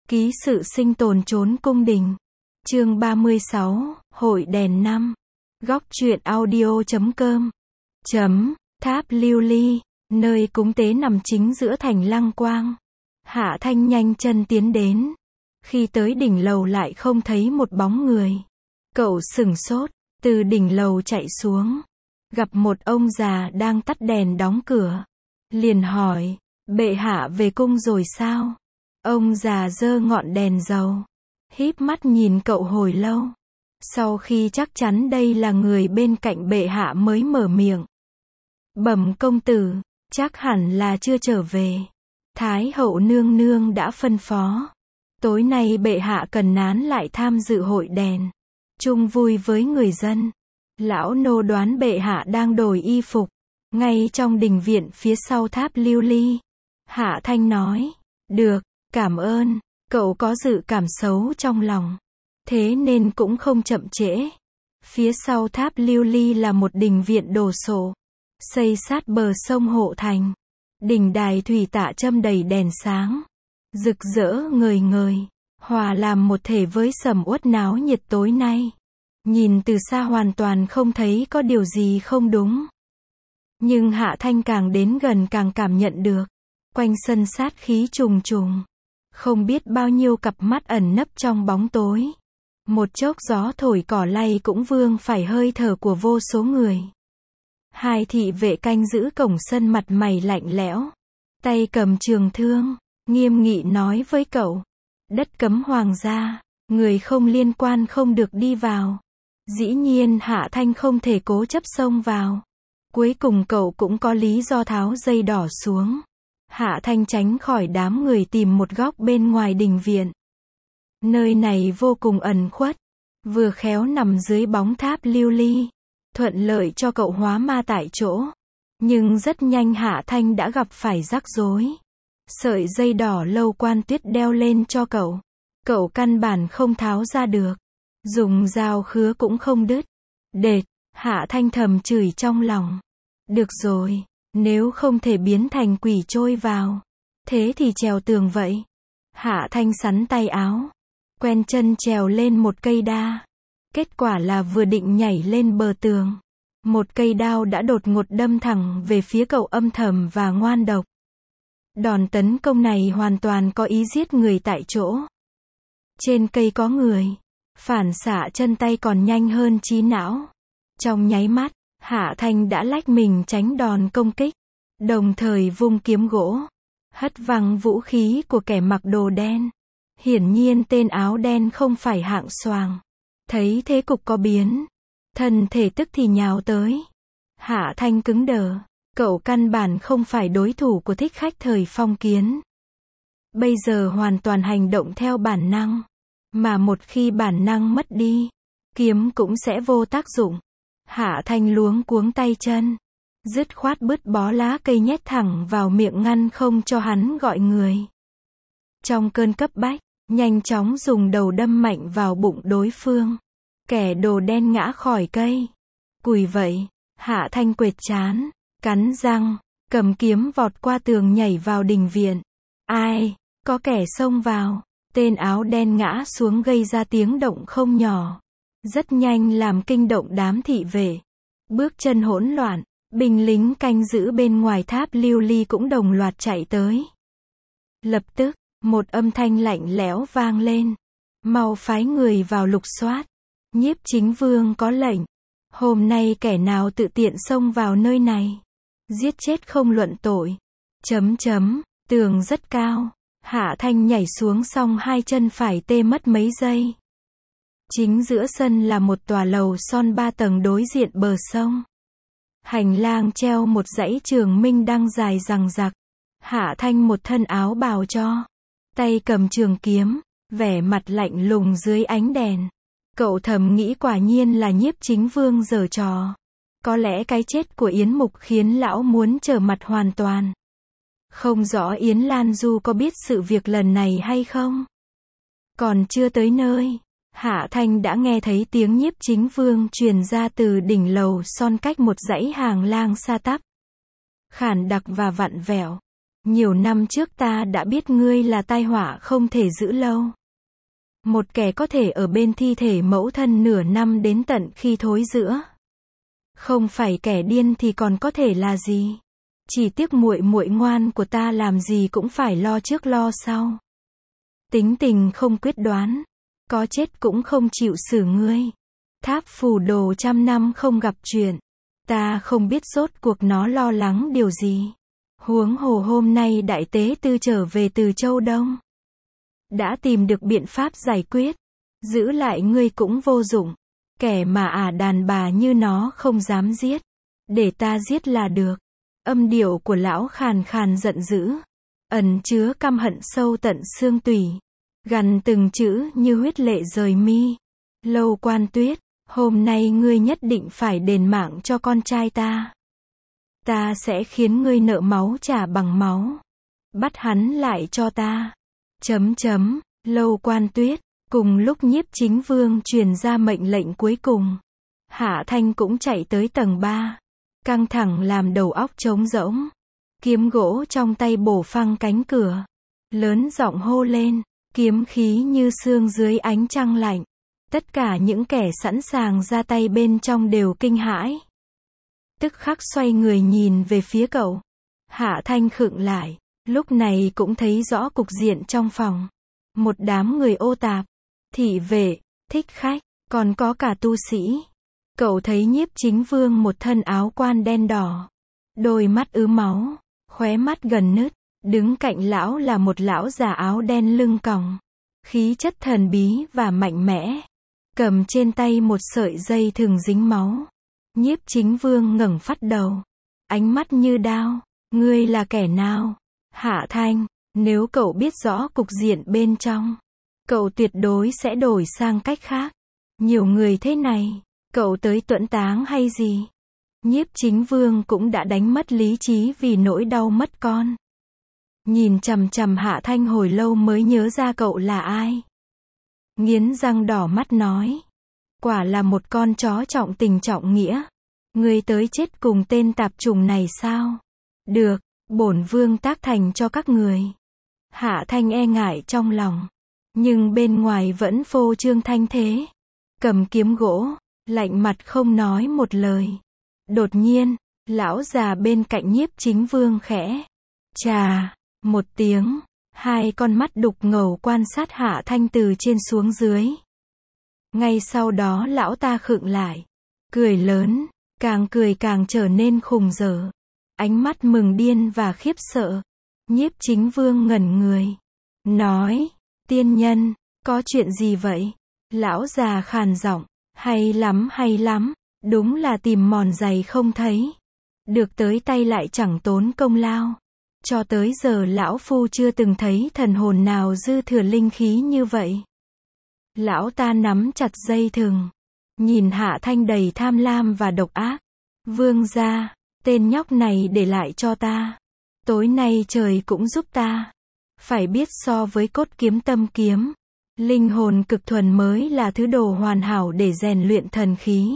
Ký sự sinh tồn trốn cung đình. Chương 36, Hội đèn năm. Góc truyện audio.com. Tháp lưu ly, nơi cúng tế nằm chính giữa thành Lăng Quang. Hạ Thanh nhanh chân tiến đến. Khi tới đỉnh lầu lại không thấy một bóng người. Cậu sửng sốt, từ đỉnh lầu chạy xuống. Gặp một ông già đang tắt đèn đóng cửa. Liền hỏi, bệ hạ về cung rồi sao? Ông già giơ ngọn đèn dầu, híp mắt nhìn cậu hồi lâu. Sau khi chắc chắn đây là người bên cạnh bệ hạ mới mở miệng. Bẩm công tử, chắc hẳn là chưa trở về. Thái hậu nương nương đã phân phó. Tối nay bệ hạ cần nán lại tham dự hội đèn. Chung vui với người dân. Lão nô đoán bệ hạ đang đổi y phục. Ngay trong đình viện phía sau tháp lưu ly. Hạ Thanh nói, được. Cảm ơn, cậu có dự cảm xấu trong lòng. Thế nên cũng không chậm trễ. Phía sau tháp lưu ly là một đình viện đồ sộ. Xây sát bờ sông Hộ Thành. Đình đài thủy tạ châm đầy đèn sáng. Rực rỡ ngời ngời. Hòa làm một thể với sầm uất náo nhiệt tối nay. Nhìn từ xa hoàn toàn không thấy có điều gì không đúng. Nhưng Hạ Thanh càng đến gần càng cảm nhận được. Quanh sân sát khí trùng trùng. Không biết bao nhiêu cặp mắt ẩn nấp trong bóng tối. Một chốc gió thổi cỏ lay cũng vương phải hơi thở của vô số người. Hai thị vệ canh giữ cổng sân mặt mày lạnh lẽo. Tay cầm trường thương, nghiêm nghị nói với cậu. Đất cấm hoàng gia, người không liên quan không được đi vào. Dĩ nhiên Hạ Thanh không thể cố chấp xông vào. Cuối cùng cậu cũng có lý do tháo dây đỏ xuống. Hạ Thanh tránh khỏi đám người tìm một góc bên ngoài đình viện. Nơi này vô cùng ẩn khuất, vừa khéo nằm dưới bóng tháp lưu ly, thuận lợi cho cậu hóa ma tại chỗ. Nhưng rất nhanh Hạ Thanh đã gặp phải rắc rối. Sợi dây đỏ Lâu Quan Tuyết đeo lên cho cậu. Cậu căn bản không tháo ra được. Dùng dao khứa cũng không đứt. Đệt, Hạ Thanh thầm chửi trong lòng. Được rồi. Nếu không thể biến thành quỷ trôi vào, thế thì trèo tường vậy. Hạ Thanh sắn tay áo, quen chân trèo lên một cây đa. Kết quả là vừa định nhảy lên bờ tường, một cây đao đã đột ngột đâm thẳng về phía cậu âm thầm và ngoan độc. Đòn tấn công này hoàn toàn có ý giết người tại chỗ. Trên cây có người, phản xạ chân tay còn nhanh hơn trí não. Trong nháy mắt, Hạ Thanh đã lách mình tránh đòn công kích, đồng thời vung kiếm gỗ, hất văng vũ khí của kẻ mặc đồ đen. Hiển nhiên tên áo đen không phải hạng xoàng. Thấy thế cục có biến, thân thể tức thì nhào tới. Hạ Thanh cứng đờ, cậu căn bản không phải đối thủ của thích khách thời phong kiến. Bây giờ hoàn toàn hành động theo bản năng, mà một khi bản năng mất đi, kiếm cũng sẽ vô tác dụng. Hạ Thanh luống cuống tay chân, dứt khoát bứt bó lá cây nhét thẳng vào miệng ngăn không cho hắn gọi người. Trong cơn cấp bách, nhanh chóng dùng đầu đâm mạnh vào bụng đối phương. Kẻ đồ đen ngã khỏi cây. Cùi vậy, Hạ Thanh quệt trán, cắn răng, cầm kiếm vọt qua tường nhảy vào đình viện. Ai, có kẻ xông vào, tên áo đen ngã xuống gây ra tiếng động không nhỏ. Rất nhanh làm kinh động đám thị vệ. Bước chân hỗn loạn, binh lính canh giữ bên ngoài tháp lưu ly cũng đồng loạt chạy tới. Lập tức, một âm thanh lạnh lẽo vang lên. Mau phái người vào lục soát. Nhiếp chính vương có lệnh. Hôm nay kẻ nào tự tiện xông vào nơi này, giết chết không luận tội. Tường rất cao. Hạ Thanh nhảy xuống xong hai chân phải tê mất mấy giây. Chính giữa sân là một tòa lầu son 3 tầng đối diện bờ sông. Hành lang treo một dãy trường minh đăng dài rằng rặc. Hạ Thanh một thân áo bào cho, tay cầm trường kiếm, vẻ mặt lạnh lùng dưới ánh đèn. Cậu thầm nghĩ quả nhiên là nhiếp chính vương giở trò. Có lẽ cái chết của Yến Mục khiến lão muốn trở mặt hoàn toàn. Không rõ Yến Lan Du có biết sự việc lần này hay không? Còn chưa tới nơi, Hạ Thanh đã nghe thấy tiếng nhiếp chính vương truyền ra từ đỉnh lầu son cách một dãy hàng lang xa tắp. Khản đặc và vặn vẹo. Nhiều năm trước ta đã biết ngươi là tai họa không thể giữ lâu. Một kẻ có thể ở bên thi thể mẫu thân nửa năm đến tận khi thối rữa. Không phải kẻ điên thì còn có thể là gì? Chỉ tiếc muội muội ngoan của ta làm gì cũng phải lo trước lo sau. Tính tình không quyết đoán, có chết cũng không chịu xử ngươi. Tháp phù đồ trăm năm không gặp chuyện, ta không biết rốt cuộc nó lo lắng điều gì. Huống hồ hôm nay đại tế tư trở về từ Châu Đông. Đã tìm được biện pháp giải quyết, giữ lại ngươi cũng vô dụng. Kẻ mà đàn bà như nó không dám giết, để ta giết là được. Âm điệu của lão khàn khàn giận dữ, ẩn chứa căm hận sâu tận xương tủy, gằn từng chữ như huyết lệ rời mi. Lâu Quan Tuyết, hôm nay ngươi nhất định phải đền mạng cho con trai ta. Ta sẽ khiến ngươi nợ máu trả bằng máu. Bắt hắn lại cho ta. Lâu Quan Tuyết. Cùng lúc Nhiếp Chính Vương truyền ra mệnh lệnh cuối cùng, Hạ Thanh cũng chạy tới tầng 3. Căng thẳng làm đầu óc trống rỗng. Kiếm gỗ trong tay bổ phăng cánh cửa. Lớn giọng hô lên, kiếm khí như xương dưới ánh trăng lạnh. Tất cả những kẻ sẵn sàng ra tay bên trong đều kinh hãi. Tức khắc xoay người nhìn về phía cậu. Hạ Thanh khựng lại, lúc này cũng thấy rõ cục diện trong phòng. Một đám người ô tạp, thị vệ, thích khách, còn có cả tu sĩ. Cậu thấy Nhiếp Chính Vương một thân áo quan đen đỏ, đôi mắt ứ máu, khóe mắt gần nứt, đứng cạnh lão là một lão già áo đen lưng còng, khí chất thần bí và mạnh mẽ, cầm trên tay một sợi dây thừng dính máu. Nhiếp Chính Vương ngẩng phát đầu, ánh mắt như đao, ngươi là kẻ nào? Hạ Thanh, nếu cậu biết rõ cục diện bên trong, cậu tuyệt đối sẽ đổi sang cách khác. Nhiều người thế này, cậu tới tuẫn táng hay gì? Nhiếp Chính Vương cũng đã đánh mất lý trí vì nỗi đau mất con. Nhìn chằm chằm Hạ Thanh hồi lâu mới nhớ ra cậu là ai. Nghiến răng đỏ mắt nói, quả là một con chó trọng tình trọng nghĩa. Ngươi tới chết cùng tên tạp chủng này sao? Được, bổn vương tác thành cho các người. Hạ Thanh e ngại trong lòng, nhưng bên ngoài vẫn phô trương thanh thế. Cầm kiếm gỗ, lạnh mặt không nói một lời. Đột nhiên, lão già bên cạnh Nhiếp Chính Vương khẽ chà một tiếng, hai con mắt đục ngầu quan sát Hạ Thanh từ trên xuống dưới. Ngay sau đó lão ta khựng lại, cười lớn, càng cười càng trở nên khùng dở, ánh mắt mừng điên và khiếp sợ. Nhiếp Chính Vương ngẩn người, nói, tiên nhân, có chuyện gì vậy? Lão già khàn giọng, hay lắm, đúng là tìm mòn giày không thấy. Được tới tay lại chẳng tốn công lao. Cho tới giờ lão phu chưa từng thấy thần hồn nào dư thừa linh khí như vậy. Lão ta nắm chặt dây thừng, nhìn Hạ Thanh đầy tham lam và độc ác. Vương gia, tên nhóc này để lại cho ta. Tối nay trời cũng giúp ta. Phải biết so với cốt kiếm tâm kiếm, linh hồn cực thuần mới là thứ đồ hoàn hảo để rèn luyện thần khí.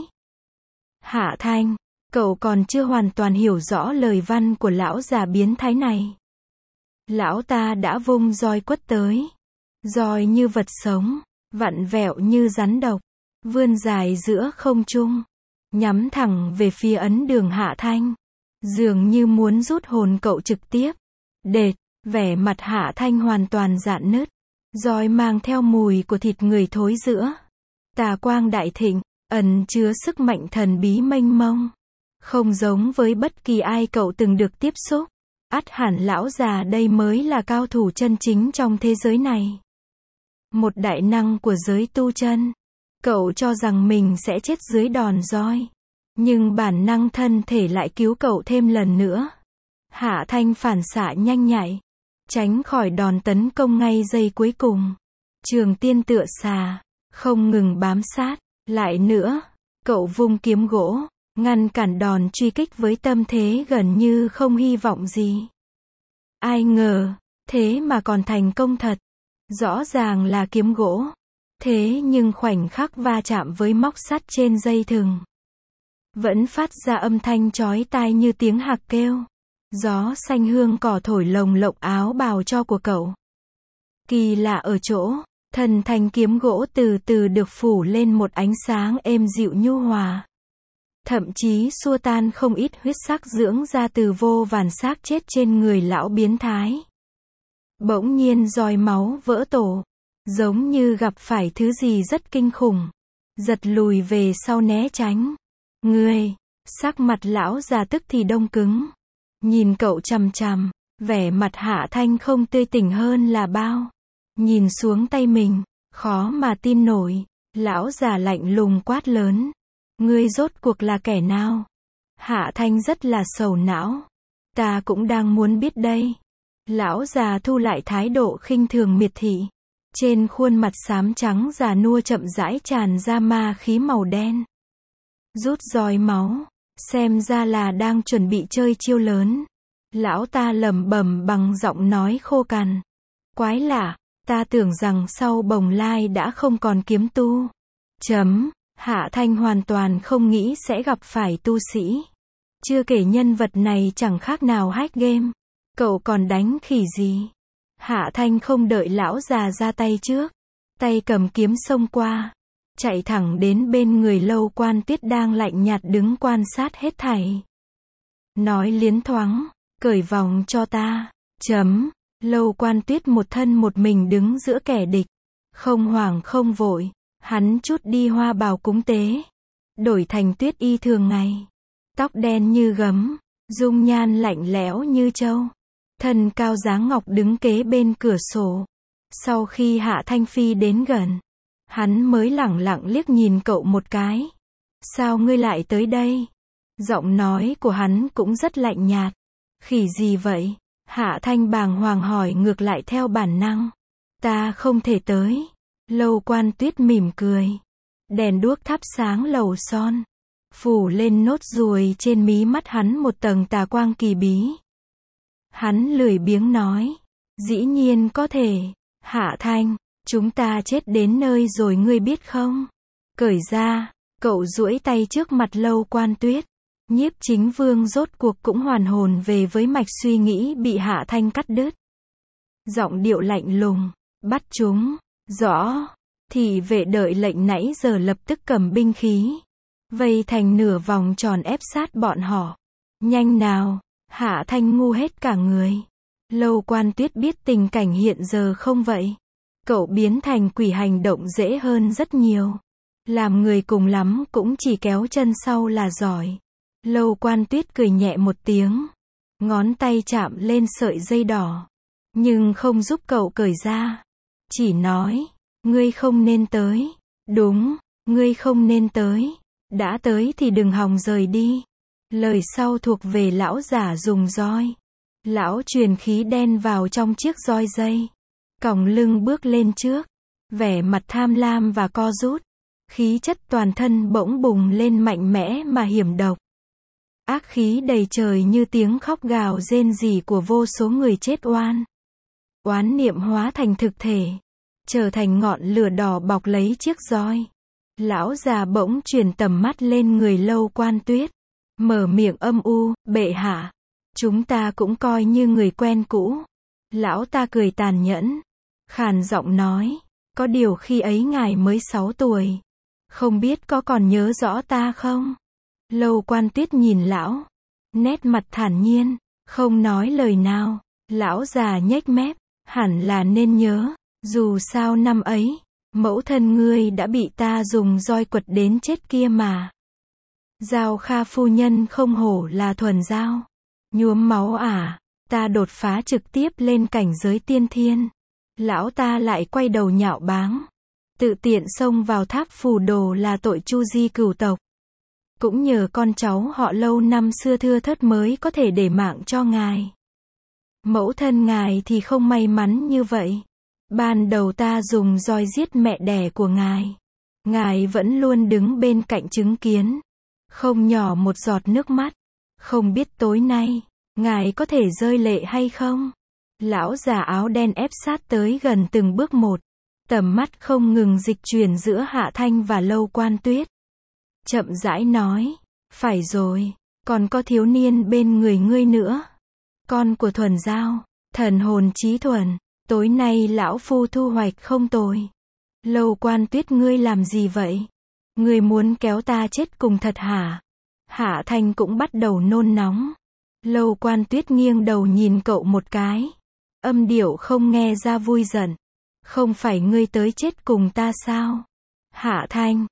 Hạ Thanh, cậu còn chưa hoàn toàn hiểu rõ lời văn của lão già biến thái này. Lão ta đã vung roi quất tới. Roi như vật sống, vặn vẹo như rắn độc, vươn dài giữa không trung, nhắm thẳng về phía ấn đường Hạ Thanh. Dường như muốn rút hồn cậu trực tiếp. Đệt, vẻ mặt Hạ Thanh hoàn toàn rạn nứt. Roi mang theo mùi của thịt người thối rữa. Tà quang đại thịnh, ẩn chứa sức mạnh thần bí mênh mông. Không giống với bất kỳ ai cậu từng được tiếp xúc. Ắt hẳn lão già đây mới là cao thủ chân chính trong thế giới này. Một đại năng của giới tu chân. Cậu cho rằng mình sẽ chết dưới đòn roi. Nhưng bản năng thân thể lại cứu cậu thêm lần nữa. Hạ Thanh phản xạ nhanh nhạy, tránh khỏi đòn tấn công ngay giây cuối cùng. Trường tiên tựa xà, không ngừng bám sát. Lại nữa, cậu vung kiếm gỗ, ngăn cản đòn truy kích với tâm thế gần như không hy vọng gì. Ai ngờ, thế mà còn thành công thật. Rõ ràng là kiếm gỗ. Thế nhưng khoảnh khắc va chạm với móc sắt trên dây thừng, vẫn phát ra âm thanh chói tai như tiếng hạc kêu. Gió xanh hương cỏ thổi lồng lộng áo bào cho của cậu. Kỳ lạ ở chỗ, thân thanh kiếm gỗ từ từ được phủ lên một ánh sáng êm dịu nhu hòa. Thậm chí xua tan không ít huyết sắc dưỡng ra từ vô vàn xác chết trên người lão biến thái. Bỗng nhiên roi máu vỡ tổ, giống như gặp phải thứ gì rất kinh khủng. Giật lùi về sau né tránh. Ngươi, sắc mặt lão già tức thì đông cứng. Nhìn cậu chằm chằm, vẻ mặt Hạ Thanh không tươi tỉnh hơn là bao. Nhìn xuống tay mình, khó mà tin nổi. Lão già lạnh lùng quát lớn. Ngươi rốt cuộc là kẻ nào? Hạ Thanh rất là sầu não. Ta cũng đang muốn biết đây. Lão già thu lại thái độ khinh thường miệt thị. Trên khuôn mặt xám trắng già nua chậm rãi tràn ra ma khí màu đen. Rút roi máu, xem ra là đang chuẩn bị chơi chiêu lớn. Lão ta lẩm bẩm bằng giọng nói khô cằn. Quái lạ, ta tưởng rằng sau Bồng Lai đã không còn kiếm tu. Hạ Thanh hoàn toàn không nghĩ sẽ gặp phải tu sĩ. Chưa kể nhân vật này chẳng khác nào hack game. Cậu còn đánh khỉ gì? Hạ Thanh không đợi lão già ra tay trước. Tay cầm kiếm xông qua. Chạy thẳng đến bên người Lâu Quan Tuyết đang lạnh nhạt đứng quan sát hết thảy. Nói liến thoáng, cởi vòng cho ta. Lâu Quan Tuyết một thân một mình đứng giữa kẻ địch. Không hoảng không vội. Hắn trút đi hoa bào cúng tế. Đổi thành tuyết y thường ngày. Tóc đen như gấm. Dung nhan lạnh lẽo như trâu. Thân cao dáng ngọc đứng kế bên cửa sổ. Sau khi Hạ Thanh Phi đến gần, hắn mới lẳng lặng liếc nhìn cậu một cái. Sao ngươi lại tới đây? Giọng nói của hắn cũng rất lạnh nhạt. Khỉ gì vậy? Hạ Thanh bàng hoàng hỏi ngược lại theo bản năng. Ta không thể tới. Lâu Quan Tuyết mỉm cười. Đèn đuốc thắp sáng lầu son. Phủ lên nốt ruồi trên mí mắt hắn một tầng tà quang kỳ bí. Hắn lười biếng nói. Dĩ nhiên có thể. Hạ Thanh, chúng ta chết đến nơi rồi ngươi biết không? Cởi ra. Cậu duỗi tay trước mặt Lâu Quan Tuyết. Nhiếp Chính Vương rốt cuộc cũng hoàn hồn về với mạch suy nghĩ bị Hạ Thanh cắt đứt. Giọng điệu lạnh lùng. Bắt chúng. Rõ. Thị vệ đợi lệnh nãy giờ lập tức cầm binh khí. Vây thành nửa vòng tròn ép sát bọn họ. Nhanh nào. Hạ Thanh ngu hết cả người. Lâu Quan Tuyết biết tình cảnh hiện giờ không vậy. Cậu biến thành quỷ hành động dễ hơn rất nhiều. Làm người cùng lắm cũng chỉ kéo chân sau là giỏi. Lâu Quan Tuyết cười nhẹ một tiếng. Ngón tay chạm lên sợi dây đỏ. Nhưng không giúp cậu cởi ra. Chỉ nói. Ngươi không nên tới. Đúng. Ngươi không nên tới. Đã tới thì đừng hòng rời đi. Lời sau thuộc về lão giả dùng roi. Lão truyền khí đen vào trong chiếc roi dây. Còng lưng bước lên trước. Vẻ mặt tham lam và co rút. Khí chất toàn thân bỗng bùng lên mạnh mẽ mà hiểm độc. Ác khí đầy trời như tiếng khóc gào rên rỉ của vô số người chết oan. Oán niệm hóa thành thực thể. Trở thành ngọn lửa đỏ bọc lấy chiếc roi. Lão già bỗng chuyển tầm mắt lên người Lâu Quan Tuyết. Mở miệng âm u, bệ hạ. Chúng ta cũng coi như người quen cũ. Lão ta cười tàn nhẫn. Khàn giọng nói. Có điều khi ấy ngài mới 6 tuổi. Không biết có còn nhớ rõ ta không? Lâu Quan Tuyết nhìn lão. Nét mặt thản nhiên. Không nói lời nào. Lão già nhếch mép. Hẳn là nên nhớ. Dù sao năm ấy, mẫu thân ngươi đã bị ta dùng roi quật đến chết kia mà. Giao Kha phu nhân không hổ là thuần giao. Nhuốm máu à, ta đột phá trực tiếp lên cảnh giới tiên thiên. Lão ta lại quay đầu nhạo báng. Tự tiện xông vào tháp phù đồ là tội chu di cửu tộc. Cũng nhờ con cháu họ Lâu năm xưa thưa thớt mới có thể để mạng cho ngài. Mẫu thân ngài thì không may mắn như vậy. Ban đầu ta dùng roi giết mẹ đẻ của ngài. Ngài vẫn luôn đứng bên cạnh chứng kiến. Không nhỏ một giọt nước mắt. Không biết tối nay, ngài có thể rơi lệ hay không? Lão già áo đen ép sát tới gần từng bước một. Tầm mắt không ngừng dịch chuyển giữa Hạ Thanh và Lâu Quan Tuyết. Chậm rãi nói. Phải rồi, còn có thiếu niên bên người ngươi nữa. con của Thuần Giao, thần hồn chí thuần, tối nay lão phu thu hoạch không tồi. Lâu Quan Tuyết ngươi làm gì vậy? Ngươi muốn kéo ta chết cùng thật hả? Hạ Thanh cũng bắt đầu nôn nóng. Lâu Quan Tuyết nghiêng đầu nhìn cậu một cái. Âm điệu không nghe ra vui giận. Không phải ngươi tới chết cùng ta sao? Hạ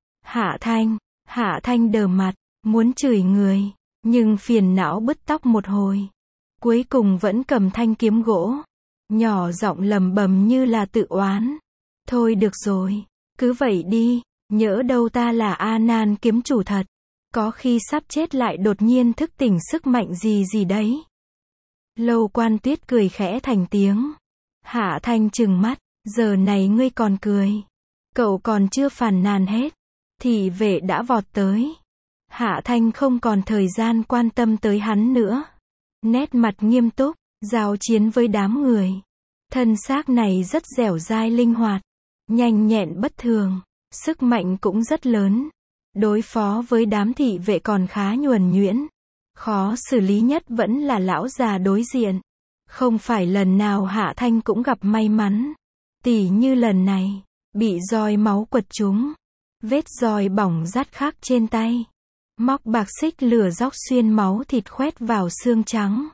Thanh đờ mặt, muốn chửi người, nhưng phiền não bứt tóc một hồi. Cuối cùng vẫn cầm thanh kiếm gỗ, nhỏ giọng lầm bầm như là tự oán. Thôi được rồi, cứ vậy đi, nhỡ đâu ta là A Nan kiếm chủ thật. Có khi sắp chết lại đột nhiên thức tỉnh sức mạnh gì gì đấy. Lâu Quan Tuyết cười khẽ thành tiếng. Hạ Thanh trừng mắt, giờ này ngươi còn cười. Cậu còn chưa phàn nàn hết. Thị vệ đã vọt tới. Hạ Thanh không còn thời gian quan tâm tới hắn nữa. Nét mặt nghiêm túc, giao chiến với đám người. Thân xác này rất dẻo dai linh hoạt, nhanh nhẹn bất thường, sức mạnh cũng rất lớn. Đối phó với đám thị vệ còn khá nhuần nhuyễn. Khó xử lý nhất vẫn là lão già đối diện. Không phải lần nào Hạ Thanh cũng gặp may mắn. Tỉ như lần này, bị roi máu quật trúng. Vết roi bỏng rát khắc trên tay. Móc bạc xích lửa róc xuyên máu thịt khoét vào xương trắng.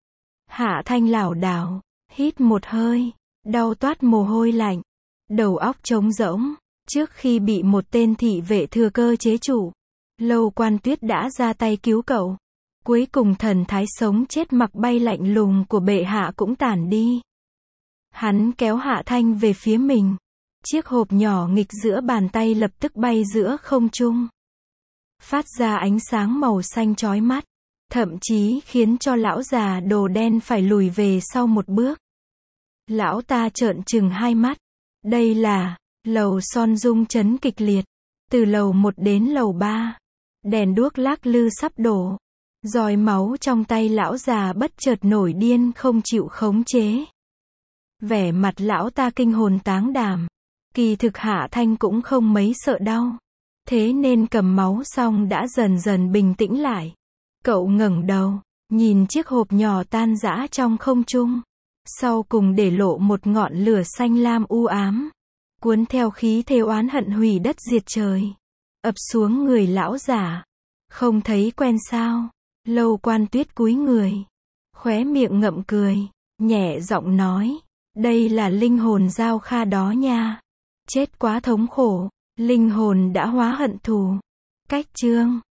Hạ Thanh lảo đảo, hít một hơi, đau toát mồ hôi lạnh. Đầu óc trống rỗng. Trước khi bị một tên thị vệ thừa cơ chế trụ, Lâu Quan Tuyết đã ra tay cứu cậu. Cuối cùng thần thái sống chết mặc bay lạnh lùng của bệ hạ cũng tản đi. Hắn kéo Hạ Thanh về phía mình. Chiếc hộp nhỏ nghịch giữa bàn tay lập tức bay giữa không trung. Phát ra ánh sáng màu xanh chói mắt. Thậm chí khiến cho lão già đồ đen phải lùi về sau một bước. Lão ta trợn trừng hai mắt. Đây là... Lầu son rung chấn kịch liệt. Từ lầu 1 đến lầu 3. Đèn đuốc lắc lư sắp đổ. Roi máu trong tay lão già bất chợt nổi điên không chịu khống chế. Vẻ mặt lão ta kinh hồn táng đảm. Kỳ thực Hạ Thanh cũng không mấy sợ đau. Thế nên cầm máu xong đã dần dần bình tĩnh lại. Cậu ngẩng đầu, nhìn chiếc hộp nhỏ tan rã trong không trung. Sau cùng để lộ một ngọn lửa xanh lam u ám. Cuốn theo khí thế oán hận hủy đất diệt trời. Ập xuống người lão giả. Không thấy quen sao? Lâu Quan Tuyết cúi người. Khóe miệng ngậm cười. Nhẹ giọng nói. Đây là linh hồn Giao Kha đó nha. Chết quá thống khổ. Linh hồn đã hóa hận thù. Cách chương